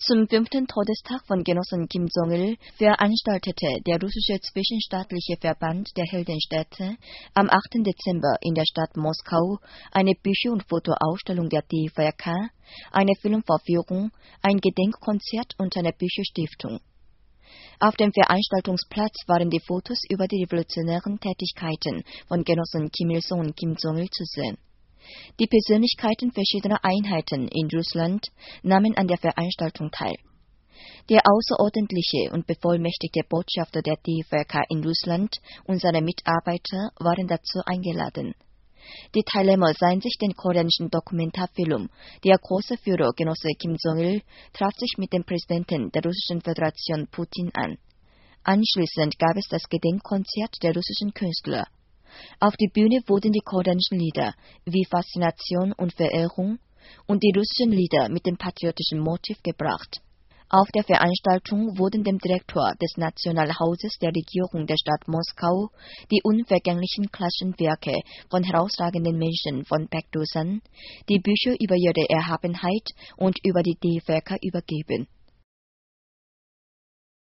Zum 5. Todestag von Genossen Kim Jong-il veranstaltete der russische zwischenstaatliche Verband der Heldenstädte am 8. Dezember in der Stadt Moskau eine Bücher- und Fotoausstellung der DVRK, eine Filmvorführung, ein Gedenkkonzert und eine Bücherstiftung. Auf dem Veranstaltungsplatz waren die Fotos über die revolutionären Tätigkeiten von Genossen Kim Il-sung und Kim Jong-il zu sehen. Die Persönlichkeiten verschiedener Einheiten in Russland nahmen an der Veranstaltung teil. Der außerordentliche und bevollmächtigte Botschafter der DVRK in Russland und seine Mitarbeiter waren dazu eingeladen. Die Teilnehmer sahen sich den koreanischen Dokumentarfilm Der große Führer Genosse Kim Jong-il traf sich mit dem Präsidenten der Russischen Föderation Putin an. Anschließend gab es das Gedenkkonzert der russischen Künstler. Auf die Bühne wurden die koreanischen Lieder wie Faszination und Verehrung und die russischen Lieder mit dem patriotischen Motiv gebracht. Auf der Veranstaltung wurden dem Direktor des Nationalhauses der Regierung der Stadt Moskau die unvergänglichen Klassenwerke von herausragenden Menschen von Baek Do-san, die Bücher über ihre Erhabenheit und über die DVRK übergeben.